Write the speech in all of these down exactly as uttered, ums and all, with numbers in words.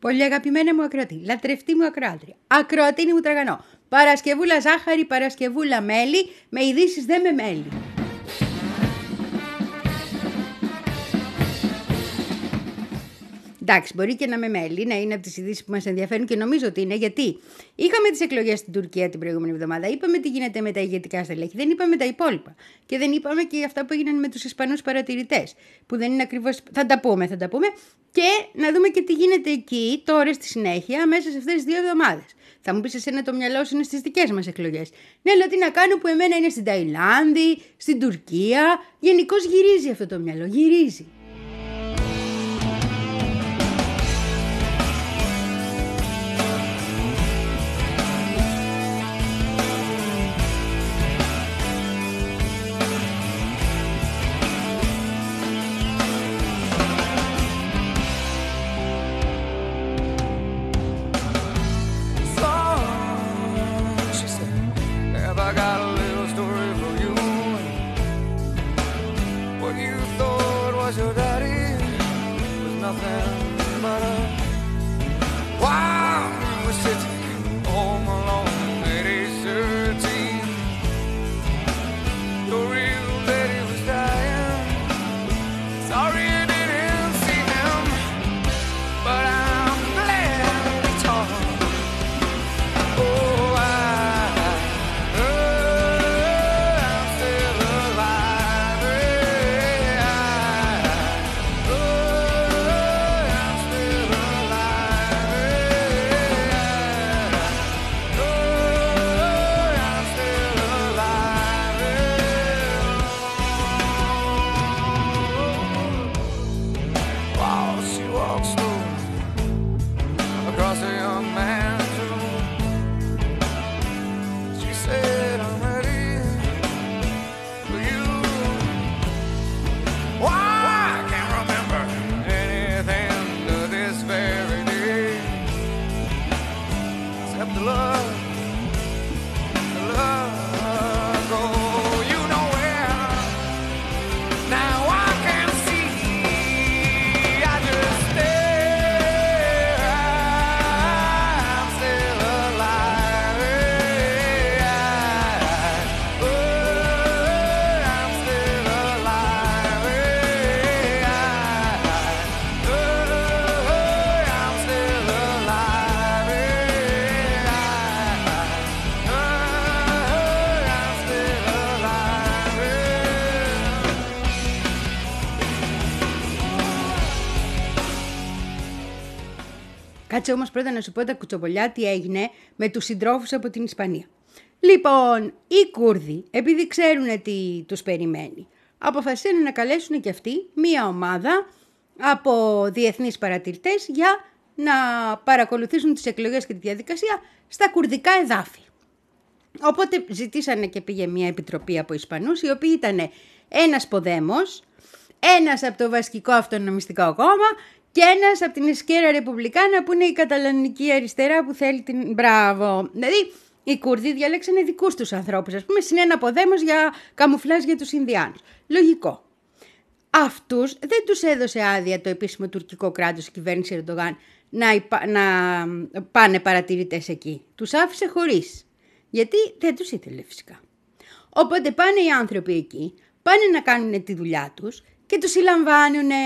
Πολύ αγαπημένα μου ακροατή, λατρευτή μου ακροάτρια, ακροατίνη μου τραγανό, Παρασκευούλα ζάχαρη, Παρασκευούλα μέλι, με ειδήσεις δε με μέλι. Εντάξει, μπορεί και να με μέλει, να είναι από τις ειδήσεις που μας ενδιαφέρουν και νομίζω ότι είναι, γιατί είχαμε τις εκλογές στην Τουρκία την προηγούμενη εβδομάδα, είπαμε τι γίνεται με τα ηγετικά στελέχη, δεν είπαμε τα υπόλοιπα. Και δεν είπαμε και αυτά που έγιναν με τους Ισπανούς παρατηρητές, που δεν είναι ακριβώς. Θα τα πούμε, θα τα πούμε. Και να δούμε και τι γίνεται εκεί τώρα στη συνέχεια, μέσα σε αυτές τις δύο εβδομάδες. Θα μου πεις εσένα το μυαλό σου είναι στις δικές μας εκλογές. Ναι, αλλά τι να κάνω που εμένα είναι στην Ταϊλάνδη, στην Τουρκία. Γενικώς γυρίζει αυτό το μυαλό, γυρίζει. Κάτσε όμως πρώτα να σου πω τα κουτσομπολιά τι έγινε με τους συντρόφους από την Ισπανία. Λοιπόν, οι Κούρδοι, επειδή ξέρουν τι τους περιμένει, αποφασίσαν να καλέσουν και αυτοί μία ομάδα από διεθνείς παρατηρητές για να παρακολουθήσουν τις εκλογές και τη διαδικασία στα κουρδικά εδάφη. Οπότε ζητήσανε και πήγε μία επιτροπή από Ισπανούς, οι οποίοι ήταν ένας Ποδέμος, ένας από το Βασκικό Αυτονομιστικό Κόμμα και ένας από την Εσκέρα Ρεπουμπλικάνα που είναι η καταλανική αριστερά που θέλει την. Μπράβο! Δηλαδή οι Κούρδοι διαλέξανε δικούς τους ανθρώπους, ας πούμε, συν ένα Ποδέμος για καμουφλάζ για τους Ινδιάνους. Λογικό. Αυτούς δεν τους έδωσε άδεια το επίσημο τουρκικό κράτος, η κυβέρνηση Ερντογάν, να, υπα... να πάνε παρατηρητές εκεί. Τους άφησε χωρίς. Γιατί δεν τους ήθελε φυσικά. Οπότε πάνε οι άνθρωποι εκεί, πάνε να κάνουν τη δουλειά τους και τους συλλαμβάνουνε.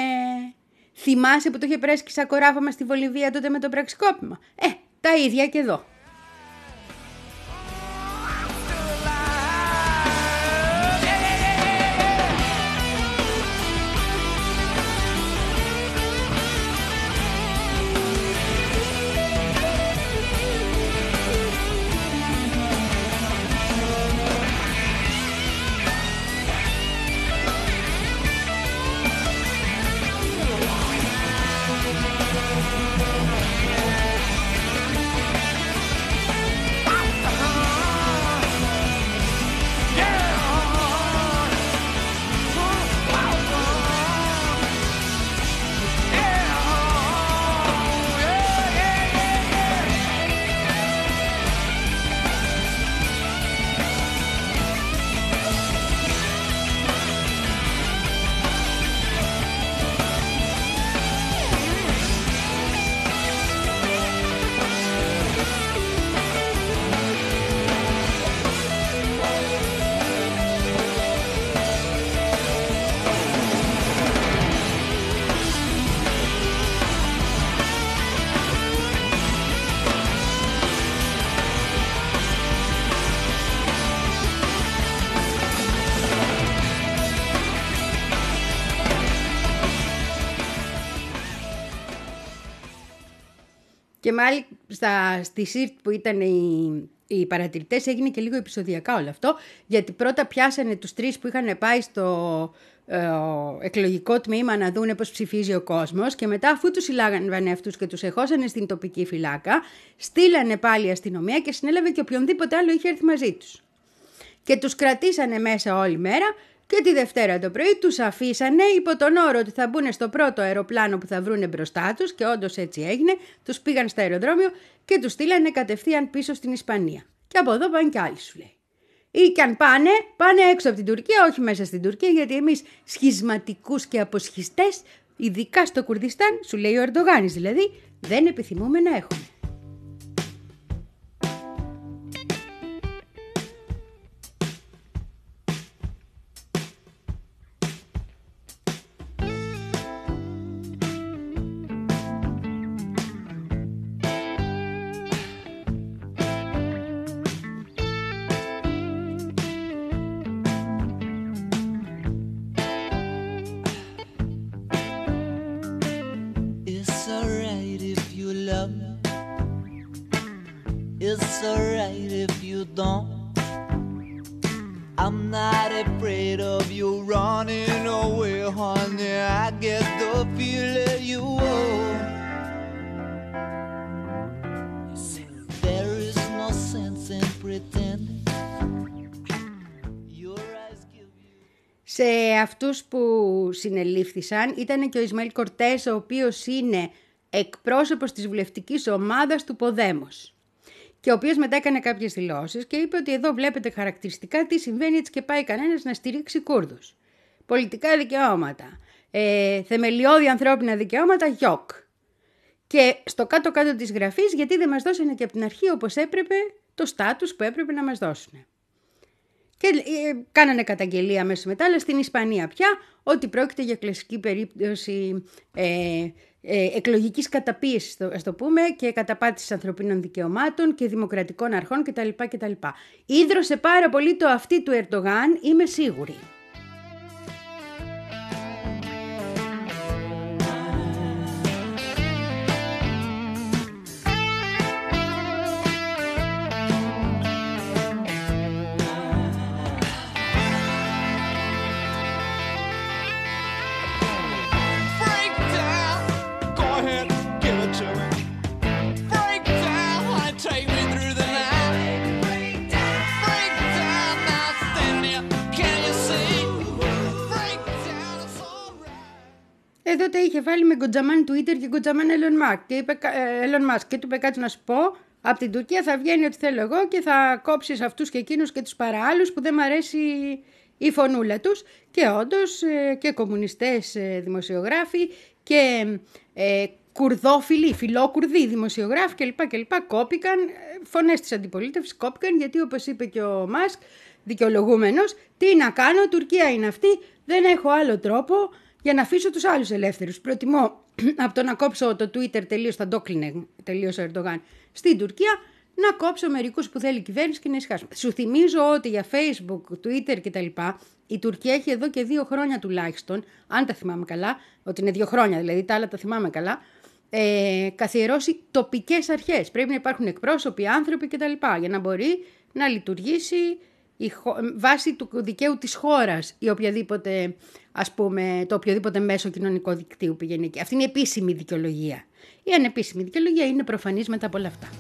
Θυμάσαι που το είχε περάσει και σαν κοράφαμα στη Βολιβία τότε με το πραξικόπημα. Ε, τα ίδια και εδώ. Και μάλιστα στη ΣΥΡΤ που ήταν οι, οι παρατηρητές έγινε και λίγο επεισοδιακά όλο αυτό, γιατί πρώτα πιάσανε τους τρεις που είχαν πάει στο ε, εκλογικό τμήμα να δούνε πώς ψηφίζει ο κόσμος και μετά αφού τους συλλάγανε αυτούς και τους εχώσανε στην τοπική φυλάκα, στείλανε πάλι αστυνομία και συνέλαβε και οποιονδήποτε άλλο είχε έρθει μαζί τους. Και τους κρατήσανε μέσα όλη μέρα και τη Δευτέρα το πρωί τους αφήσανε υπό τον όρο ότι θα μπουν στο πρώτο αεροπλάνο που θα βρούνε μπροστά τους και όντως έτσι έγινε, τους πήγαν στο αεροδρόμιο και τους στείλανε κατευθείαν πίσω στην Ισπανία. Και από εδώ πάνε κι άλλοι σου λέει. Ή κι αν πάνε, πάνε έξω από την Τουρκία, όχι μέσα στην Τουρκία, γιατί εμείς σχισματικούς και αποσχιστές, ειδικά στο Κουρδιστάν, σου λέει ο Ερντογάνης δηλαδή, δεν επιθυμούμε να έχουμε. It's alright if you don't. I'm not afraid of you running away, honey. I get the feeling you own. There is no sense in pretending. Your eyes give you... Σε αυτούς που συνελήφθησαν ήταν και ο Ισμαήλ Κορτές, ο οποίος είναι εκπρόσωπος της βουλευτικής ομάδας του Ποδέμος. Και ο οποίος μετά έκανε κάποιες δηλώσεις και είπε ότι εδώ βλέπετε χαρακτηριστικά τι συμβαίνει έτσι και πάει κανένας να στηρίξει Κούρδους. Πολιτικά δικαιώματα, ε, θεμελιώδη ανθρώπινα δικαιώματα, γιοκ. Και στο κάτω-κάτω της γραφής γιατί δεν μας δώσανε και από την αρχή όπως έπρεπε το στάτους που έπρεπε να μας δώσουν. Και ε, κάνανε καταγγελία μέσα μετά, αλλά στην Ισπανία πια ότι πρόκειται για κλασική περίπτωση ε, ε, εκλογικής καταπίεσης, ας το πούμε, και καταπάτησης ανθρωπίνων δικαιωμάτων και δημοκρατικών αρχών κτλ. κτλ. Ίδρωσε πάρα πολύ το αυτί του Ερντογάν, είμαι σίγουρη. Εδώ τα είχε βάλει με γκοτζαμάν Twitter και γκοτζαμάν Elon Musk και, είπε, Elon Musk και του είπε κάτι να σου πω, από την Τουρκία θα βγαίνει ό,τι θέλω εγώ και θα κόψεις αυτούς και εκείνους και τους παραάλλους που δεν μ' αρέσει η φωνούλα τους. Και όντως και κομμουνιστές δημοσιογράφοι και ε, κουρδόφιλοι, φιλόκουρδοι δημοσιογράφοι κλπ. κλπ. Κόπηκαν, φωνές της αντιπολίτευσης κόπηκαν γιατί όπως είπε και ο Μάσκ δικαιολογούμενος, τι να κάνω, Τουρκία είναι αυτή, δεν έχω άλλο τρόπο για να αφήσω τους άλλους ελεύθερους. Προτιμώ από το να κόψω το Twitter τελείως, θα το κλείνε τελείως ο Ερντογάν στην Τουρκία, να κόψω μερικούς που θέλει η κυβέρνηση και να ησυχάσουμε. Σου θυμίζω ότι για Facebook, Twitter κτλ. Η Τουρκία έχει εδώ και δύο χρόνια τουλάχιστον, αν τα θυμάμαι καλά, ότι είναι δύο χρόνια δηλαδή, τα άλλα τα θυμάμαι καλά, ε, καθιερώσει τοπικές αρχές. Πρέπει να υπάρχουν εκπρόσωποι, άνθρωποι κτλ. Για να μπορεί να λειτουργήσει η βάση του δικαίου της χώρας ή οποιαδήποτε, ας πούμε, το οποιοδήποτε μέσο κοινωνικό δικτύου πηγαίνει εκεί. Αυτή είναι η επίσημη δικαιολογία. Η ανεπίσημη δικαιολογία είναι προφανής μετά από όλα αυτά.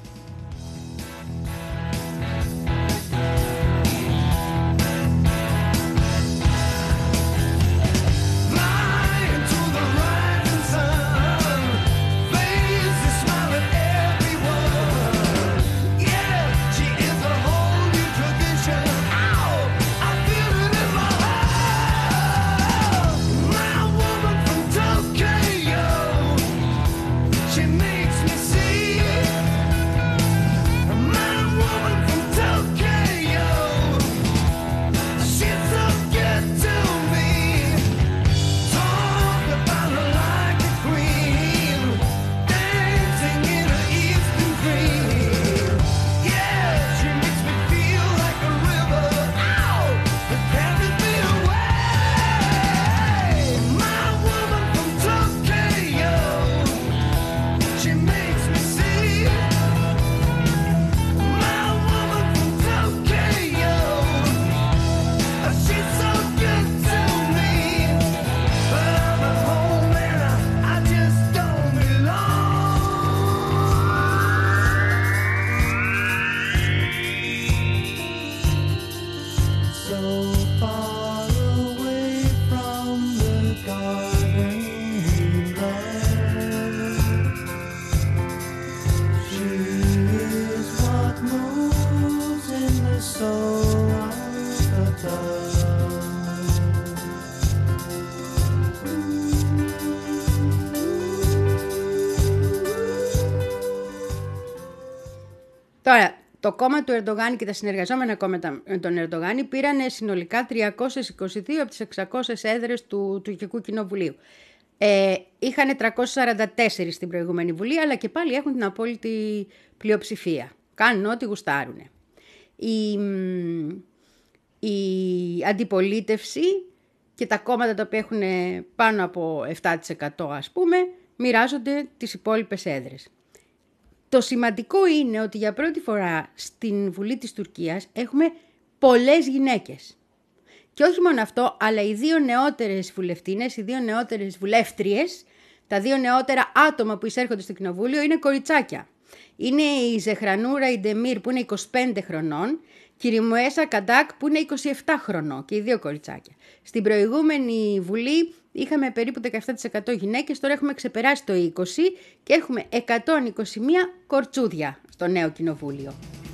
Τώρα, το κόμμα του Ερντογάν και τα συνεργαζόμενα κόμματα με τον Ερντογάν πήραν συνολικά τριακόσιες είκοσι δύο από τις εξακόσιες έδρες του τουρκικού κοινοβουλίου. Ε, είχαν τριακόσιες σαράντα τέσσερα στην προηγούμενη Βουλή, αλλά και πάλι έχουν την απόλυτη πλειοψηφία. Κάνουν ό,τι γουστάρουν. Η, η αντιπολίτευση και τα κόμματα τα οποία έχουν πάνω από επτά τοις εκατό ας πούμε, μοιράζονται τις υπόλοιπες έδρες. Το σημαντικό είναι ότι για πρώτη φορά στην Βουλή της Τουρκίας έχουμε πολλές γυναίκες. Και όχι μόνο αυτό, αλλά οι δύο νεότερες βουλευτίνες, οι δύο νεότερες βουλεύτριες, τα δύο νεότερα άτομα που εισέρχονται στο κοινοβούλιο είναι κοριτσάκια. Είναι η Ζεχρανούρα Ιντεμίρ που είναι είκοσι πέντε χρονών και η Ριμουέσα Καντάκ που είναι είκοσι επτά χρονών και οι δύο κοριτσάκια. Στην προηγούμενη Βουλή είχαμε περίπου δεκαεπτά τοις εκατό γυναίκες, τώρα έχουμε ξεπεράσει το είκοσι τοις εκατό και έχουμε εκατόν είκοσι μία κορτσούδια στο νέο κοινοβούλιο.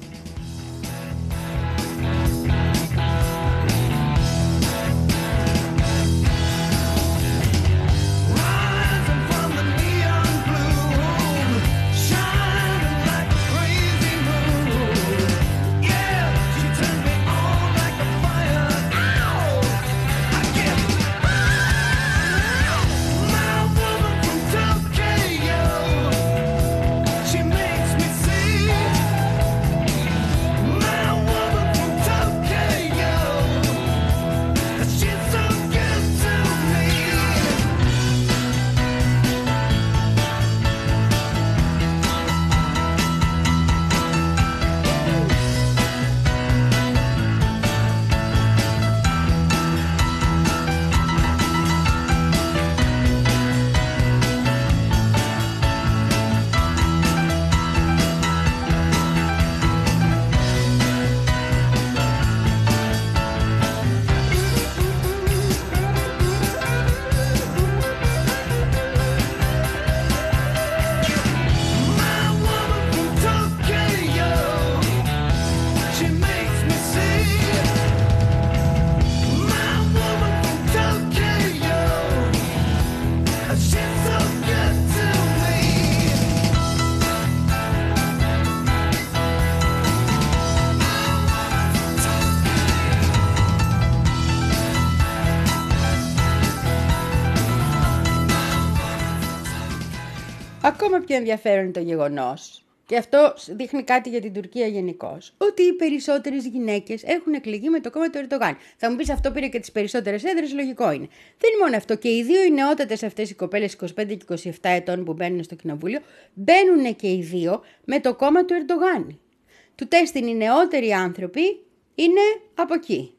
Ακόμα πιο ενδιαφέρον είναι το γεγονός, και αυτό δείχνει κάτι για την Τουρκία γενικώς, ότι οι περισσότερες γυναίκες έχουν εκλεγεί με το κόμμα του Ερντογάν. Θα μου πεις αυτό πήρε και τις περισσότερες έδρες, λογικό είναι. Δεν είναι μόνο αυτό, και οι δύο οι νεότατες αυτές οι κοπέλες είκοσι πέντε και είκοσι επτά ετών που μπαίνουν στο κοινοβούλιο, μπαίνουν και οι δύο με το κόμμα του Ερντογάν. Του τέστην οι νεότεροι άνθρωποι είναι από εκεί.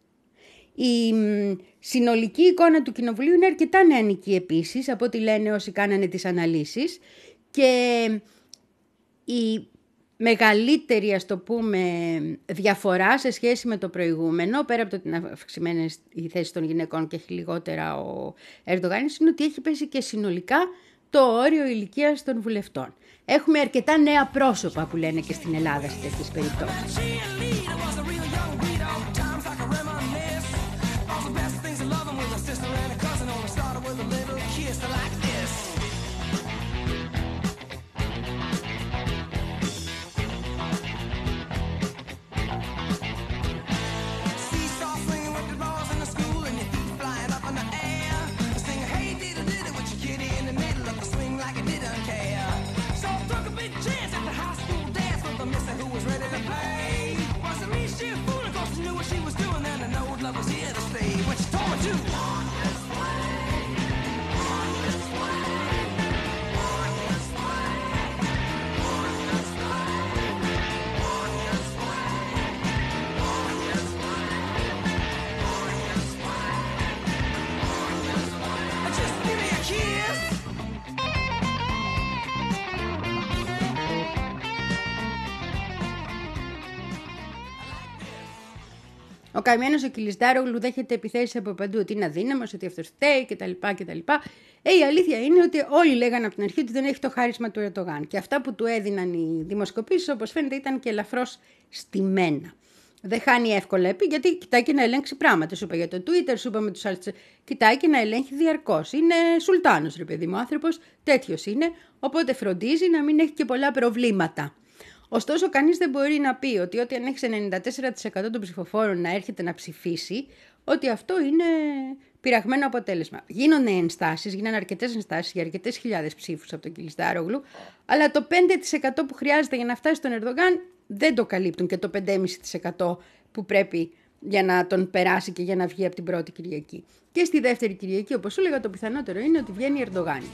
Η συνολική εικόνα του κοινοβουλίου είναι αρκετά νεανική επίσης, από ό,τι λένε όσοι κάνανε τις αναλύσεις, και η μεγαλύτερη, ας το πούμε, διαφορά σε σχέση με το προηγούμενο, πέρα από το ότι είναι αυξημένες οι θέσεις των γυναικών και έχει λιγότερα ο Ερντογάν, είναι ότι έχει πέσει και συνολικά το όριο ηλικίας των βουλευτών. Έχουμε αρκετά νέα πρόσωπα που λένε και στην Ελλάδα σε τέτοιες περιπτώσεις. Ο καημένος ο Κιλισντάρογλου δέχεται επιθέσεις από παντού, ότι είναι αδύναμος, ότι αυτός φταίει κτλ. κτλ. Ε, η αλήθεια είναι ότι όλοι λέγανε από την αρχή ότι δεν έχει το χάρισμα του Ερντογάν. Και αυτά που του έδιναν οι δημοσκοπήσεις, όπως φαίνεται, ήταν και ελαφρώς στημένα. Δεν χάνει εύκολα επί, γιατί κοιτάει και να ελέγξει πράγματα. Σου είπα για το Twitter, σου είπα με τους άλλους. Κοιτάει και να ελέγχει διαρκώς. Είναι σουλτάνος, ρε παιδί μου, άνθρωπος, τέτοιος είναι. Οπότε φροντίζει να μην έχει και πολλά προβλήματα. Ωστόσο, κανείς δεν μπορεί να πει ότι όταν έχεις ενενήντα τέσσερα τοις εκατό των ψηφοφόρων να έρχεται να ψηφίσει, ότι αυτό είναι πειραγμένο αποτέλεσμα. Γίνονται ενστάσεις, γίνανε αρκετές ενστάσεις για αρκετές χιλιάδες ψήφους από τον Κιλισδάρογλου, αλλά το πέντε τοις εκατό που χρειάζεται για να φτάσει στον Ερντογάν δεν το καλύπτουν και το πέντε κόμμα πέντε τοις εκατό που πρέπει για να τον περάσει και για να βγει από την πρώτη Κυριακή. Και στη δεύτερη Κυριακή, όπως σου έλεγα, το πιθανότερο είναι ότι βγαίνει Ερντογάνης.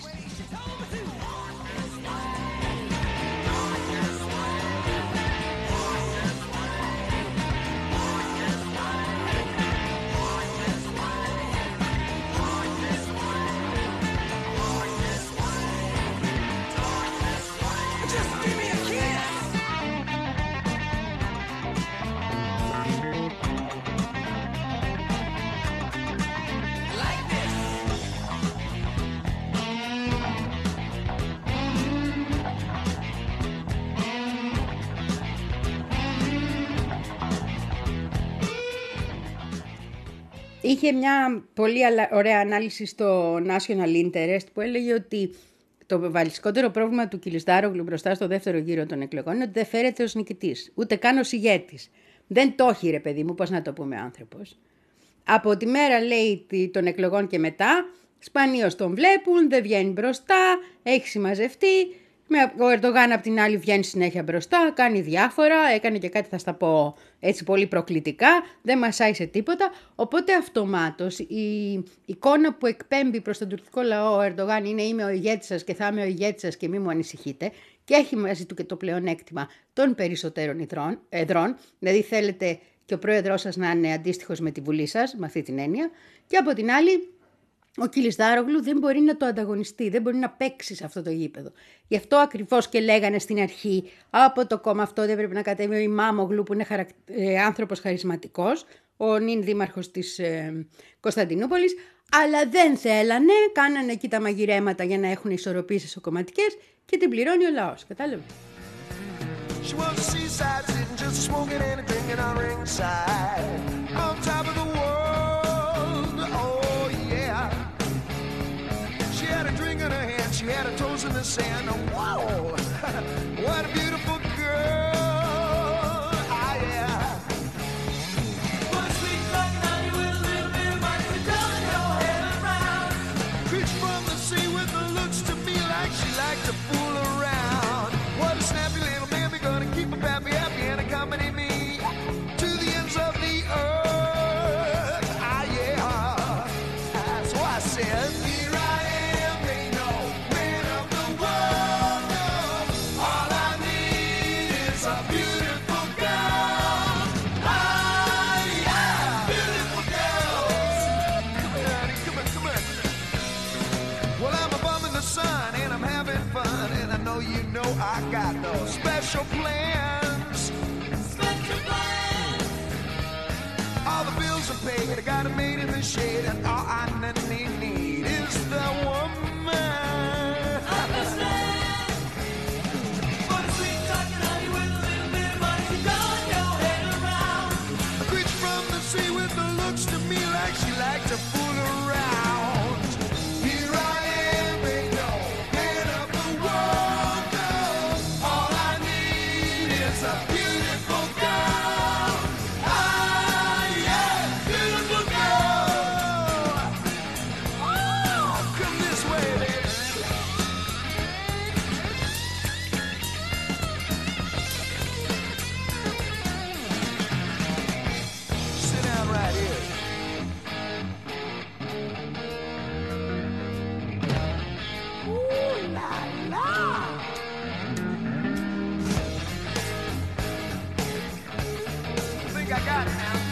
Είχε μια πολύ ωραία ανάλυση στο National Interest που έλεγε ότι το βασικότερο πρόβλημα του Κιλισδάρογλου μπροστά στο δεύτερο γύρο των εκλογών είναι ότι δεν φέρεται ως νικητής, ούτε καν ως ηγέτης. Δεν το έχει, ρε παιδί μου, πώς να το πούμε, άνθρωπος. Από τη μέρα, λέει, των εκλογών και μετά, σπανίως τον βλέπουν, δεν βγαίνει μπροστά, έχει συμμαζευτεί. Ο Ερντογάν απ' την άλλη βγαίνει συνέχεια μπροστά, κάνει διάφορα, έκανε και κάτι θα στα πω έτσι πολύ προκλητικά, δεν μασάει σε τίποτα. Οπότε αυτομάτως η εικόνα που εκπέμπει προς τον τουρκικό λαό ο Ερντογάν είναι είμαι ο ηγέτης σας και θα είμαι ο ηγέτης σας και μη μου ανησυχείτε, και έχει μαζί του και το πλεονέκτημα των περισσότερων εδρών, δηλαδή θέλετε και ο πρόεδρός σας να είναι αντίστοιχος με τη Βουλή σας, με αυτή την έννοια, και από την άλλη ο Κιλισδάρογλου δεν μπορεί να το ανταγωνιστεί, δεν μπορεί να παίξει σε αυτό το γήπεδο. Γι' αυτό ακριβώς και λέγανε στην αρχή από το κόμμα αυτό δεν πρέπει να κατέβει ο Ιμάμογλου που είναι χαρακ... ε, άνθρωπος χαρισματικός, ο νυν δήμαρχος της ε, Κωνσταντινούπολης, αλλά δεν θέλανε, κάνανε εκεί τα μαγειρέματα για να έχουν ισορροπήσεις εσωκομματικές και την πληρώνει ο λαός. Κατάλαβε. She had her toes in the sand. Whoa, what a beautiful girl. Ah, yeah. One sweet like an honey with a little bit of money to turn your head around. Preach from the sea with the looks to me like she liked to fool around. What a snappy little baby, gonna keep a pappy happy and accompany me to the ends of the earth. Ah, yeah. So I said, here I am, they know. You know I got those special plans. Special plans. All the bills are paid. I got 'em made in the shade, and all I need, need is the woman. Understand? For the sweet talking honey with a little bit of money, she turn your head around. A creature from the sea with the looks to me like she liked to fool around. Here I am, they know. Man of the world. A beautiful girl. Ah, yeah, beautiful girl. Oh, come this way, baby. Sit down right here. Ooh, la, la. I got it now.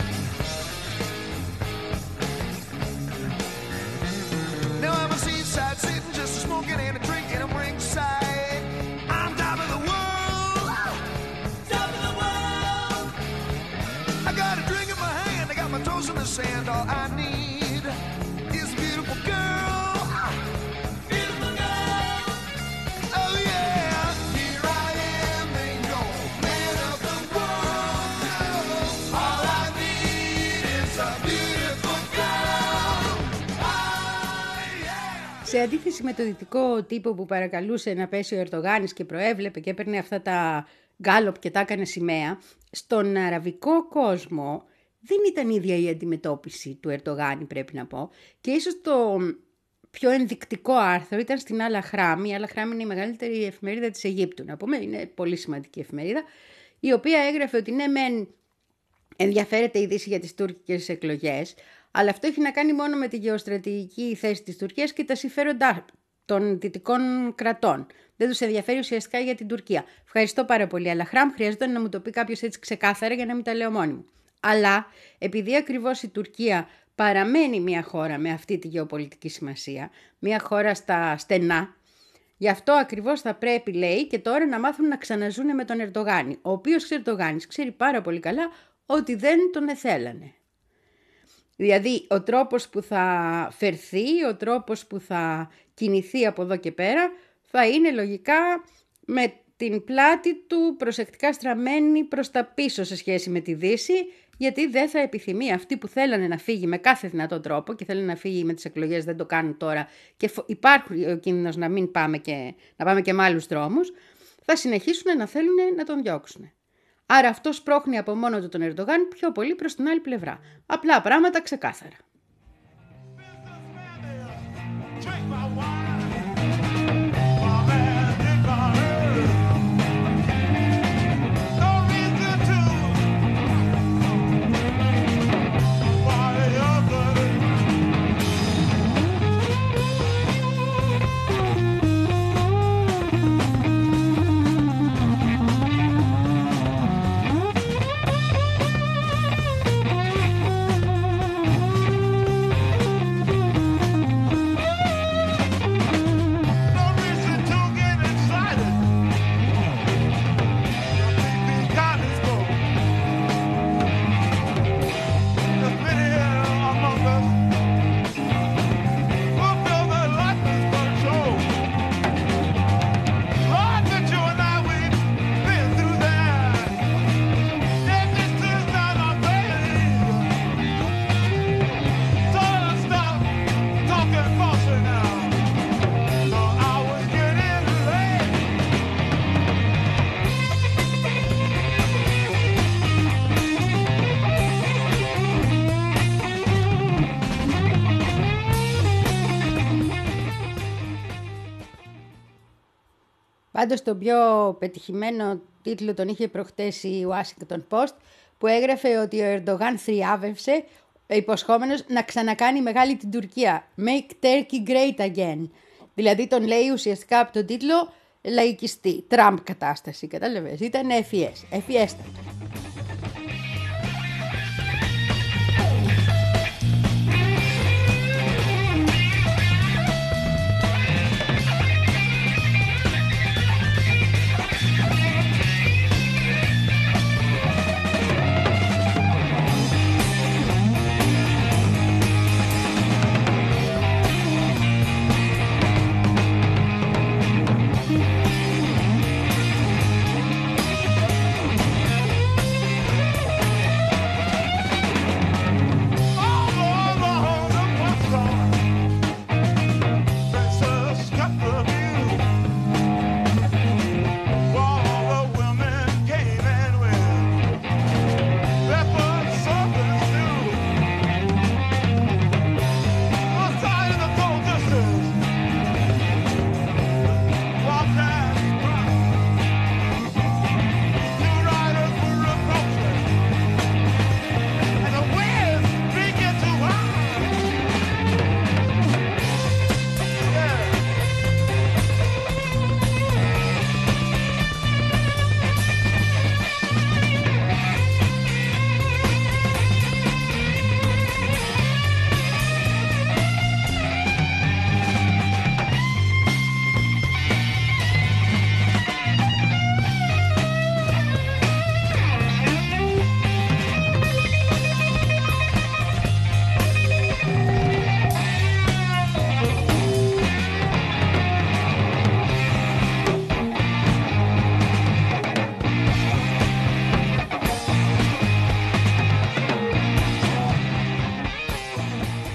Now I'm a seaside sitting just a smoking and a drinking. I'm ringside. I'm top of the world. Top of the world. I got a drink in my hand. I got my toes in the sand. All I need is a beautiful girl. Beautiful girl. Oh yeah. Here I am, they know. Man of the world. All I need is a beautiful girl. Ah, yeah. Σε αντίθεση με το δυτικό τύπο που παρακαλούσε να πέσει ο Ερντογάνης και προέβλεπε και έπαιρνε αυτά τα γκάλοπ και τα έκανε σημαία, στον αραβικό κόσμο δεν ήταν ίδια η αντιμετώπιση του Ερντογάν, πρέπει να πω, και ίσως το πιο ενδεικτικό άρθρο ήταν στην Al-Ahram. Η Al-Ahram είναι η μεγαλύτερη εφημερίδα της Αιγύπτου, να πούμε, είναι πολύ σημαντική εφημερίδα, η οποία έγραφε ότι ναι μεν ενδιαφέρεται η Δύση για τις τουρκικές εκλογές, αλλά αυτό έχει να κάνει μόνο με τη γεωστρατηγική θέση της Τουρκίας και τα συμφέροντα των δυτικών κρατών. Δεν τους ενδιαφέρει ουσιαστικά για την Τουρκία. Ευχαριστώ πάρα πολύ, Al-Ahram. Χρειαζόταν να μου το πει κάποιος έτσι ξεκάθαρα για να μην τα λέω μόνη μου. Αλλά επειδή ακριβώς η Τουρκία παραμένει μια χώρα με αυτή τη γεωπολιτική σημασία, μια χώρα στα στενά, γι' αυτό ακριβώς θα πρέπει, λέει, και τώρα να μάθουν να ξαναζούνε με τον Ερντογάν, ο οποίος Ερντογάνης ξέρει πάρα πολύ καλά ότι δεν τον εθέλανε. Δηλαδή, ο τρόπος που θα φερθεί, ο τρόπος που θα κινηθεί από εδώ και πέρα, θα είναι λογικά με την πλάτη του προσεκτικά στραμμένη προς τα πίσω σε σχέση με τη Δύση, γιατί δεν θα επιθυμεί αυτοί που θέλανε να φύγει με κάθε δυνατό τρόπο και θέλουν να φύγει με τις εκλογές, δεν το κάνουν τώρα και υπάρχει ο κίνδυνος να μην πάμε και, να πάμε και με άλλους δρόμους, θα συνεχίσουν να θέλουν να τον διώξουν. Άρα αυτό σπρώχνει από μόνο του τον Ερντογάν πιο πολύ προς την άλλη πλευρά. Απλά πράγματα ξεκάθαρα. Πάντως τον πιο πετυχημένο τίτλο τον είχε προχτές η Washington Post, που έγραφε ότι ο Ερντογάν θριάβευσε υποσχόμενος να ξανακάνει μεγάλη την Τουρκία. Make Turkey great again. Δηλαδή τον λέει ουσιαστικά από τον τίτλο λαϊκιστή, Τραμπ κατάσταση, κατάλαβες. Ήταν ευφυές, ευφυέστατο.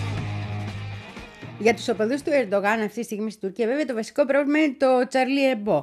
Για τους οπαδούς του Ερντογάν αυτή τη στιγμή στην Τουρκία, βέβαια το βασικό πρόβλημα είναι το Τσαρλί Εμπό.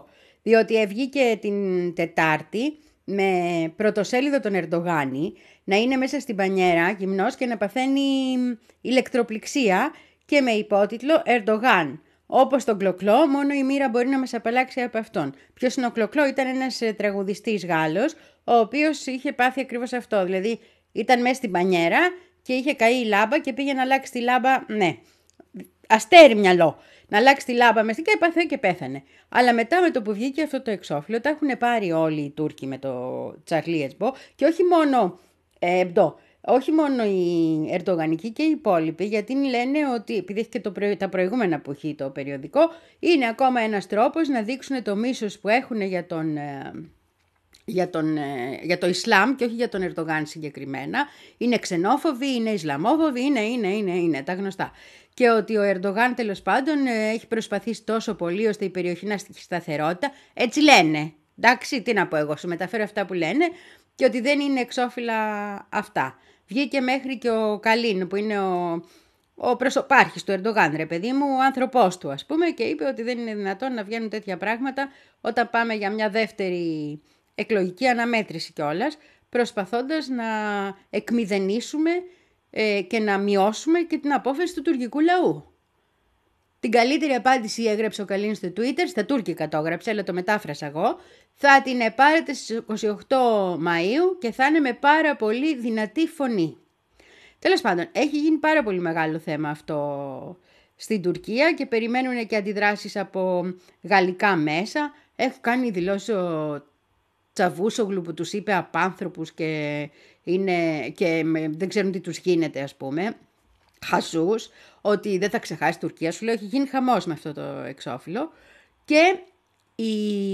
Διότι βγήκε την Τετάρτη με πρωτοσέλιδο τον Ερντογάνη να είναι μέσα στην πανιέρα γυμνός και να παθαίνει ηλεκτροπληξία και με υπότιτλο «Ερντογάν. Όπως τον Κλοκλό, μόνο η μοίρα μπορεί να μας απαλλάξει από αυτόν». Ποιος είναι ο Κλοκλό? Ήταν ένας τραγουδιστής Γάλλος, ο οποίος είχε πάθει ακριβώς αυτό. Δηλαδή ήταν μέσα στην πανιέρα και είχε καεί η λάμπα και πήγε να αλλάξει τη λάμπα, ναι, αστέρι μυαλό. Να αλλάξει τη λάμπα μέσα και έπαθε και πέθανε. Αλλά μετά με το που βγήκε αυτό το εξώφυλλο, τα έχουν πάρει όλοι οι Τούρκοι με το Charlie Hebdo και όχι μόνο, ε, όχι μόνο οι ερντογανικοί και οι υπόλοιποι, γιατί λένε ότι, επειδή έχει και το προηγ... τα προηγούμενα που έχει το περιοδικό, είναι ακόμα ένας τρόπος να δείξουν το μίσος που έχουν για τον... Ε, Για, τον, για το Ισλάμ και όχι για τον Ερντογάν συγκεκριμένα. Είναι ξενόφοβοι, είναι Ισλαμόφοβοι, είναι, είναι, είναι, είναι, τα γνωστά. Και ότι ο Ερντογάν τέλος πάντων έχει προσπαθήσει τόσο πολύ ώστε η περιοχή να έχει σταθερότητα. Έτσι λένε. Εντάξει, τι να πω εγώ, σου μεταφέρω αυτά που λένε και ότι δεν είναι εξώφυλλα αυτά. Βγήκε μέχρι και ο Καλίν που είναι ο, ο προσωπάρχης του Ερντογάν, ρε παιδί μου, ο άνθρωπός του ας πούμε, και είπε ότι δεν είναι δυνατόν να βγαίνουν τέτοια πράγματα όταν πάμε για μια δεύτερη εκλογική αναμέτρηση κιόλας, προσπαθώντας να εκμηδενήσουμε ε, και να μειώσουμε και την απόφαση του τουρκικού λαού. Την καλύτερη απάντηση έγραψε ο Καλίν στο Twitter, στα τουρκικά το έγραψε, αλλά το μετάφρασα εγώ. Θα την επάρετε στις είκοσι οκτώ Μαΐου και θα είναι με πάρα πολύ δυνατή φωνή. Τέλος πάντων, έχει γίνει πάρα πολύ μεγάλο θέμα αυτό στην Τουρκία και περιμένουν και αντιδράσεις από γαλλικά μέσα. Έχουν κάνει δηλώσει ο Τσαβούσογλου που τους είπε απάνθρωπους και, είναι, και δεν ξέρουν τι τους γίνεται ας πούμε, χασούς, ότι δεν θα ξεχάσει η Τουρκία. Σου λέω, έχει γίνει χαμός με αυτό το εξώφυλλο και η,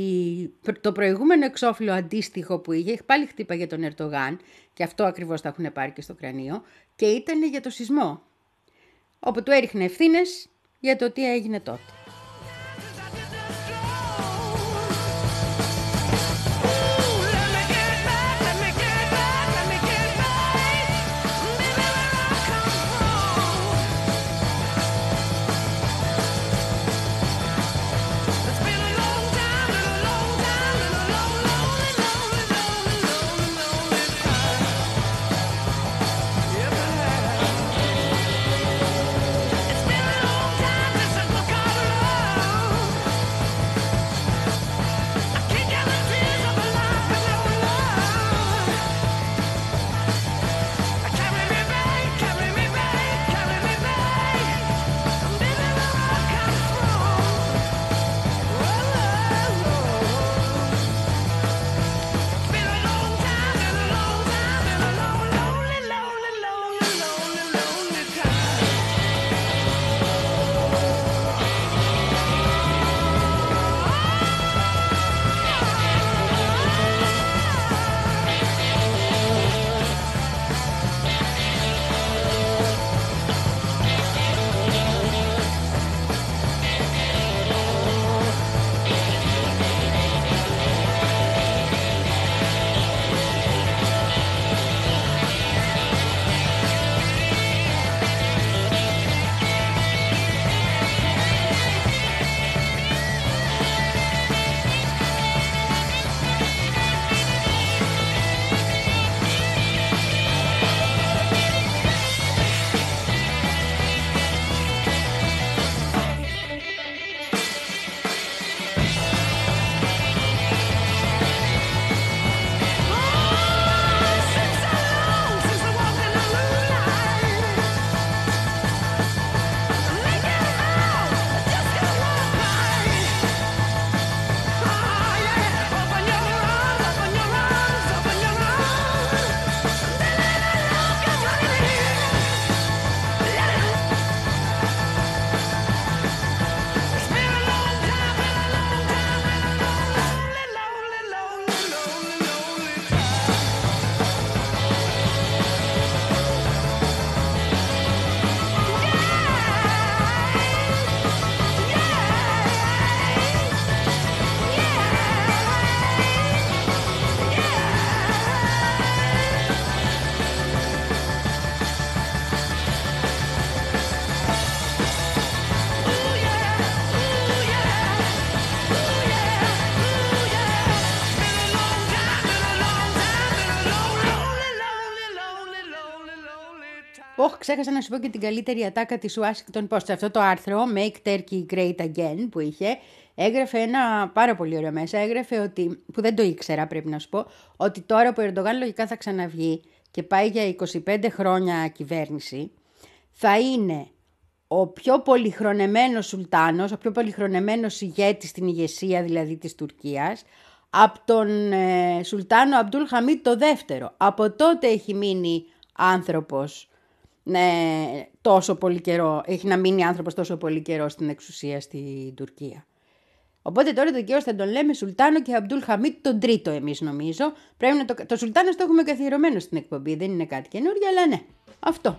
το προηγούμενο εξώφυλλο αντίστοιχο που είχε, πάλι χτύπα για τον Ερντογάν και αυτό ακριβώς τα έχουν πάρει και στο κρανίο και ήταν για το σεισμό, όπου του έριχνε ευθύνες για το τι έγινε τότε. It's been a long time since I look out Όχι, ξέχασα να σου πω και την καλύτερη ατάκα της Washington Post. Σε αυτό το άρθρο, Make Turkey Great Again, που είχε, έγραφε ένα πάρα πολύ ωραίο μέσα. Έγραφε ότι, που δεν το ήξερα πρέπει να σου πω, ότι τώρα που ο Ερντογάν λογικά θα ξαναβγεί και πάει για είκοσι πέντε χρόνια κυβέρνηση, θα είναι ο πιο πολυχρονεμένος σουλτάνος, ο πιο πολυχρονεμένος ηγέτης στην ηγεσία δηλαδή της Τουρκίας, από τον ε, Σουλτάνο Αμπτούλ Χαμίτ το δεύτερο. Από τότε έχει μείνει άνθρωπος ναι, τόσο πολύ καιρό, έχει να μείνει άνθρωπος τόσο πολύ καιρό στην εξουσία στην Τουρκία. Οπότε τώρα το καιρό θα τον λέμε Σουλτάνο και Αμπτούλ Χαμίτ τον τρίτο εμείς νομίζω. Πρέπει να το, το Σουλτάνος το έχουμε καθιερωμένο στην εκπομπή, δεν είναι κάτι καινούργιο, αλλά ναι, αυτό.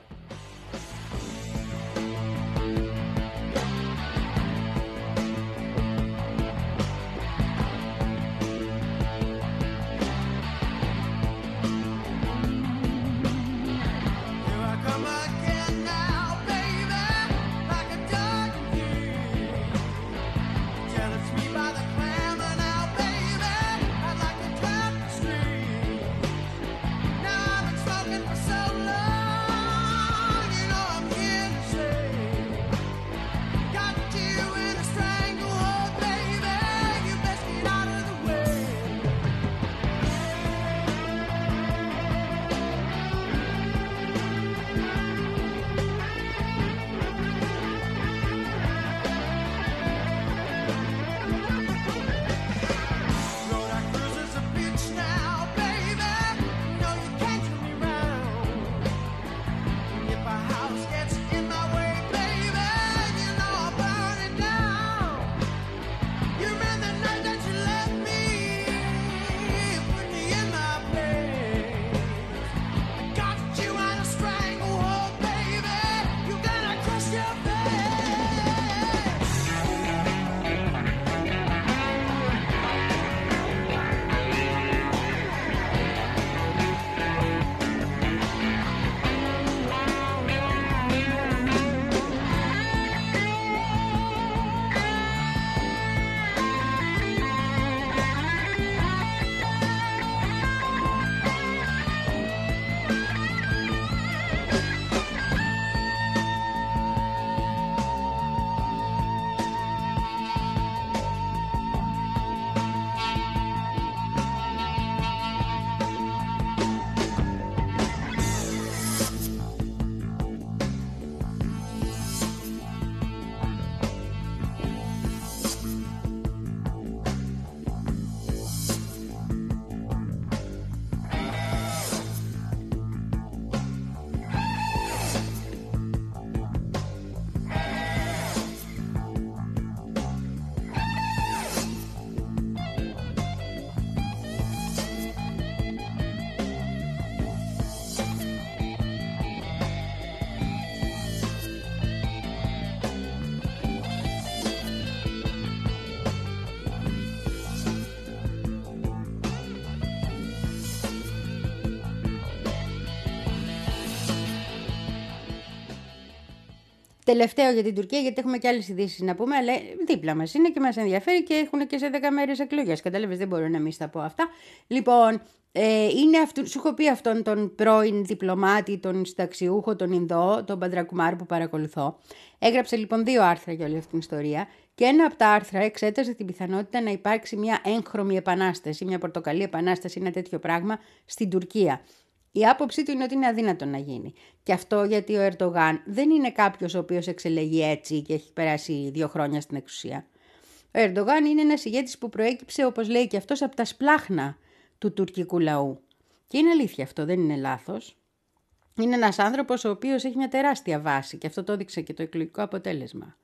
Τελευταίο για την Τουρκία, γιατί έχουμε και άλλες ειδήσεις να πούμε, αλλά δίπλα μας είναι και μας ενδιαφέρει και έχουν και σε δέκα μέρες εκλογές. Κατάλαβες, δεν μπορώ να μην στα πω αυτά. Λοιπόν, ε, είναι αυτού, σου έχω πει αυτόν τον πρώην διπλωμάτη, τον συνταξιούχο, τον Ινδό, τον Παντρακουμάρ που παρακολουθώ. Έγραψε λοιπόν δύο άρθρα για όλη αυτή την ιστορία και ένα από τα άρθρα εξέταζε την πιθανότητα να υπάρξει μια έγχρωμη επανάσταση, μια πορτοκαλί επανάσταση, ένα τέτοιο πράγμα στην Τουρκία. Η άποψή του είναι ότι είναι αδύνατο να γίνει. Και αυτό γιατί ο Ερντογάν δεν είναι κάποιος ο οποίος εξελέγει έτσι και έχει περάσει δύο χρόνια στην εξουσία. Ο Ερντογάν είναι ένας ηγέτης που προέκυψε, όπως λέει και αυτός, από τα σπλάχνα του τουρκικού λαού. Και είναι αλήθεια αυτό, δεν είναι λάθος. Είναι ένας άνθρωπος ο οποίος έχει μια τεράστια βάση και αυτό το έδειξε και το εκλογικό αποτέλεσμα.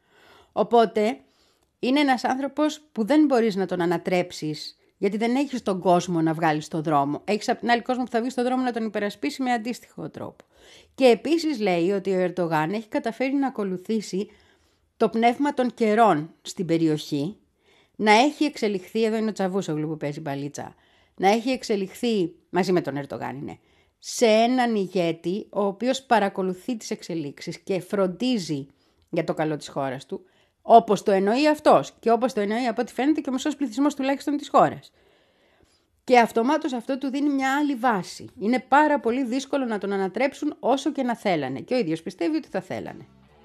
Οπότε είναι ένας άνθρωπος που δεν μπορείς να τον ανατρέψεις, γιατί δεν έχεις τον κόσμο να βγάλεις στον δρόμο. Έχεις απ' την άλλη κόσμο που θα βγει στον δρόμο να τον υπερασπίσει με αντίστοιχο τρόπο. Και επίσης λέει ότι ο Ερντογάν έχει καταφέρει να ακολουθήσει το πνεύμα των καιρών στην περιοχή, να έχει εξελιχθεί, εδώ είναι ο Τσαβούσογλου που παίζει μπαλίτσα, να έχει εξελιχθεί, μαζί με τον Ερντογάν είναι, σε έναν ηγέτη ο οποίος παρακολουθεί τις εξελίξεις και φροντίζει για το καλό της χώρας του, όπως το εννοεί αυτός και όπως το εννοεί από ό,τι φαίνεται και ο μισός πληθυσμός τουλάχιστον της χώρας. Και αυτομάτως αυτό του δίνει μια άλλη βάση. Είναι πάρα πολύ δύσκολο να τον ανατρέψουν όσο και να θέλανε. Και ο ίδιος πιστεύει ότι θα θέλανε.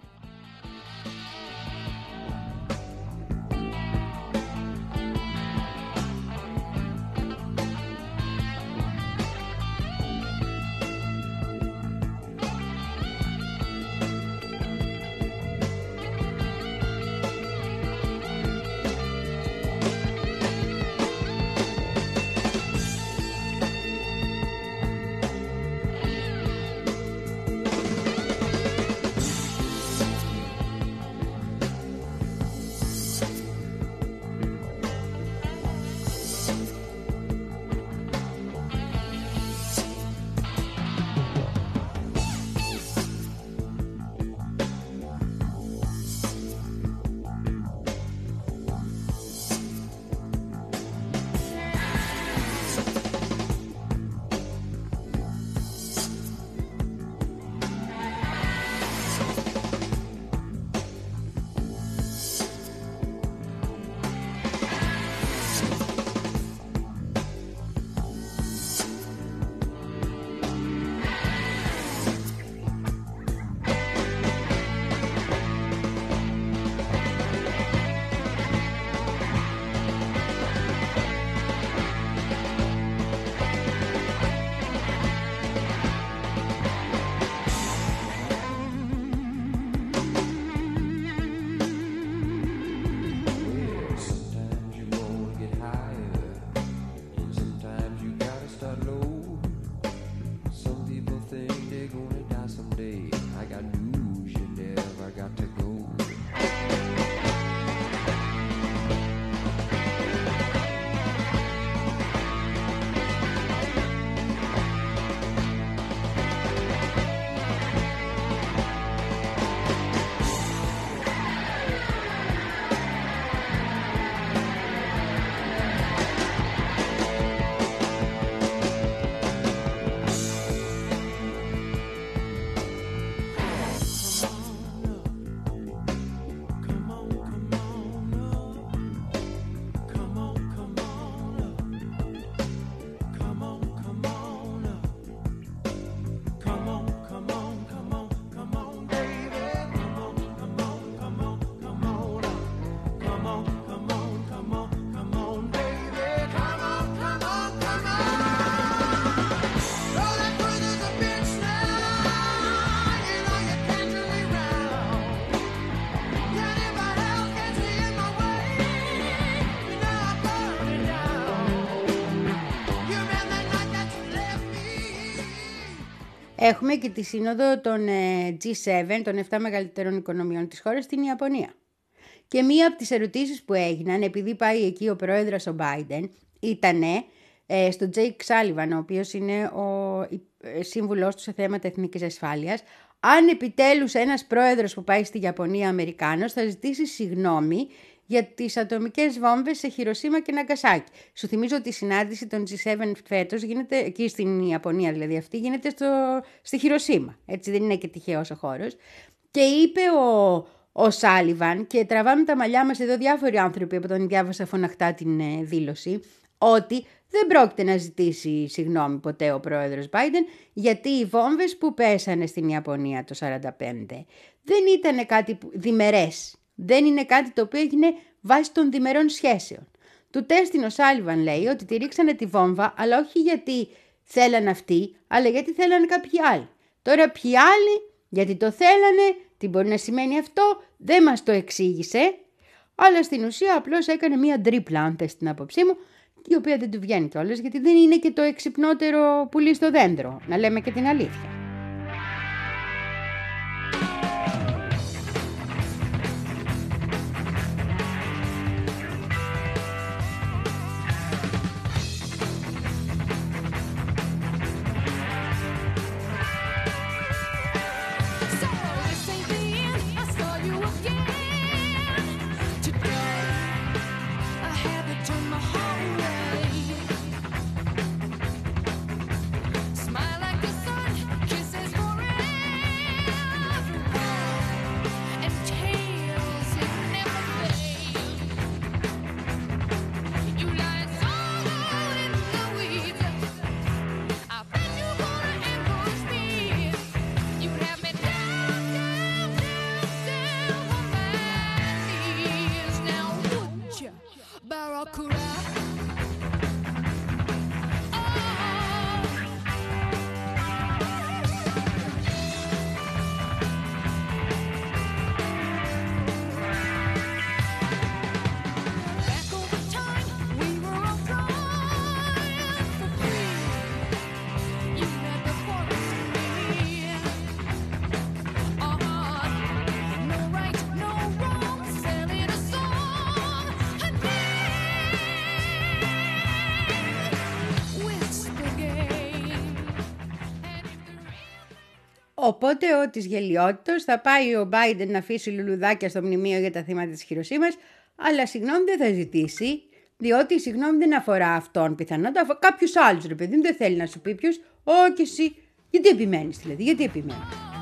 Έχουμε και τη σύνοδο των τζι επτά, των επτά μεγαλύτερων οικονομιών της χώρας, στην Ιαπωνία. Και μία από τις ερωτήσεις που έγιναν, επειδή πάει εκεί ο πρόεδρος ο Biden, ήταν ε, στον Τζέικ Σάλιβαν, ο οποίος είναι ο ε, σύμβουλός του σε θέματα εθνικής ασφάλειας, αν επιτέλους ένας πρόεδρος που πάει στη Ιαπωνία, Αμερικάνος, θα ζητήσει συγγνώμη για τις ατομικές βόμβες σε Χιροσίμα και Ναγκασάκι. Σου θυμίζω ότι η συνάντηση των τζι επτά φέτος γίνεται, εκεί στην Ιαπωνία δηλαδή αυτή, γίνεται στο, στη Χιροσίμα. Έτσι δεν είναι και τυχαίος ο χώρος. Και είπε ο, ο Σάλιβαν, και τραβάμε τα μαλλιά μας εδώ διάφοροι άνθρωποι από τον διάβασα φωναχτά την ε, δήλωση, ότι δεν πρόκειται να ζητήσει συγγνώμη ποτέ ο πρόεδρος Biden, γιατί οι βόμβες που πέσανε στην Ιαπωνία το σαράντα πέντε δεν ήταν κάτι διμερές. Δεν είναι κάτι το οποίο έγινε βάσει των διμερών σχέσεων. Του τέστην ο Σάλιβαν λέει ότι τη ρίξανε τη βόμβα, αλλά όχι γιατί θέλαν αυτοί, αλλά γιατί θέλαν κάποιοι άλλοι. Τώρα ποιοι άλλοι, γιατί το θέλανε, τι μπορεί να σημαίνει αυτό, δεν μας το εξήγησε, αλλά στην ουσία απλώς έκανε μία τρίπλα, αν θες την άποψή μου, η οποία δεν του βγαίνει κιόλας, γιατί δεν είναι και το εξυπνότερο πουλί στο δέντρο, να λέμε και την αλήθεια. Smile like the sun. οπότε ο της γελιότητος θα πάει ο Biden να αφήσει λουλουδάκια στο μνημείο για τα θύματα της Χειροσίμας, αλλά συγγνώμη δεν θα ζητήσει, διότι η συγγνώμη δεν αφορά αυτόν πιθανότατα, αφορά κάποιους άλλους, ρε παιδί μου, δεν θέλει να σου πει ποιος, όχι εσύ. Γιατί επιμένεις δηλαδή, γιατί επιμένεις.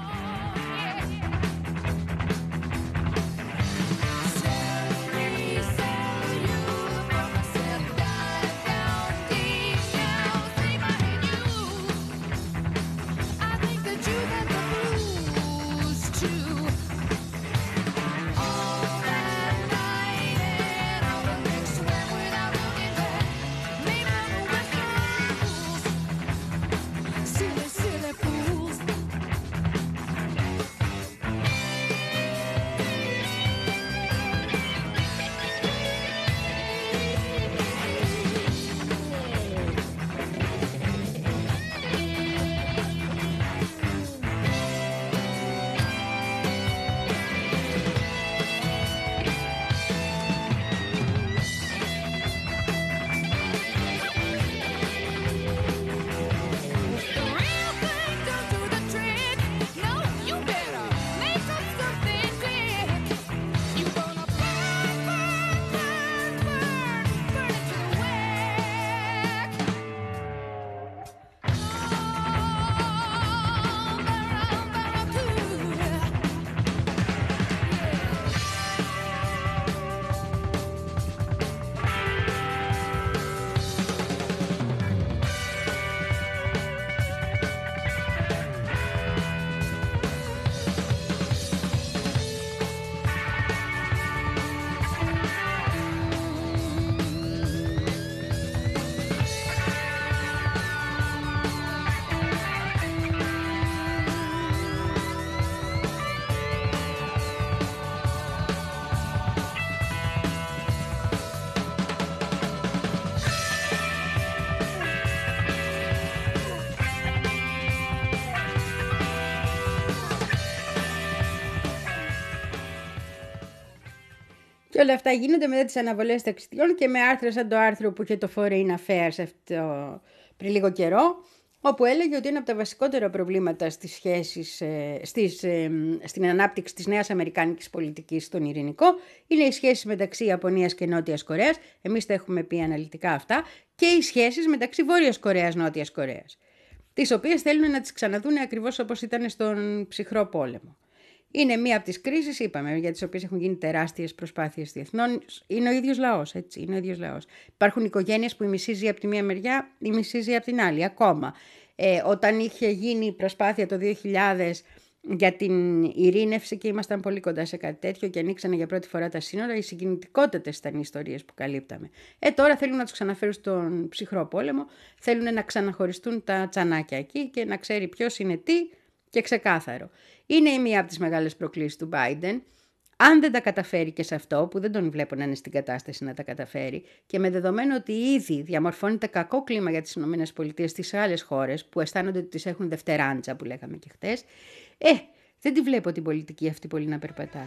Και όλα αυτά γίνονται μετά τις αναβολές ταξιδιών και με άρθρα σαν το άρθρο που είχε το Foreign Affairs αυτό πριν λίγο καιρό, όπου έλεγε ότι ένα από τα βασικότερα προβλήματα στις σχέσεις, στις, στην ανάπτυξη της νέας αμερικάνικης πολιτικής στον ειρηνικό είναι οι σχέσεις μεταξύ Ιαπωνίας και Νότιας Κορέας, εμείς τα έχουμε πει αναλυτικά αυτά, και οι σχέσεις μεταξύ Βόρειας Κορέας, Νότιας Κορέας, τις οποίες θέλουν να τις ξαναδούν ακριβώς όπως ήταν στον ψυχρό πόλεμο. Είναι μία από τις κρίσεις, είπαμε, για τις οποίες έχουν γίνει τεράστιες προσπάθειες διεθνών. Είναι ο ίδιος λαός, έτσι, είναι ο ίδιος λαός. Υπάρχουν οικογένειες που η μισή ζει από τη μία μεριά, η μισή ζει από την άλλη, ακόμα. Ε, όταν είχε γίνει η προσπάθεια το δύο χιλιάδες για την ειρήνευση και ήμασταν πολύ κοντά σε κάτι τέτοιο και ανοίξανε για πρώτη φορά τα σύνορα, οι συγκινητικότατες ήταν οι ιστορίες που καλύπταμε. Ε, τώρα θέλουν να τους ξαναφέρουν στον ψυχρό πόλεμο, θέλουν να ξαναχωριστούν τα τσανάκια εκεί και να ξέρει ποιος είναι τι και ξεκάθαρο. Είναι η μία από τις μεγάλες προκλήσεις του Biden. Αν δεν τα καταφέρει και σε αυτό, που δεν τον βλέπω να είναι στην κατάσταση να τα καταφέρει, και με δεδομένο ότι ήδη διαμορφώνεται κακό κλίμα για τις ΗΠΑ στις άλλες χώρες που αισθάνονται ότι τις έχουν δευτεράντζα, που λέγαμε και χτες, ε, δεν τη βλέπω την πολιτική αυτή πολύ να περπατάει.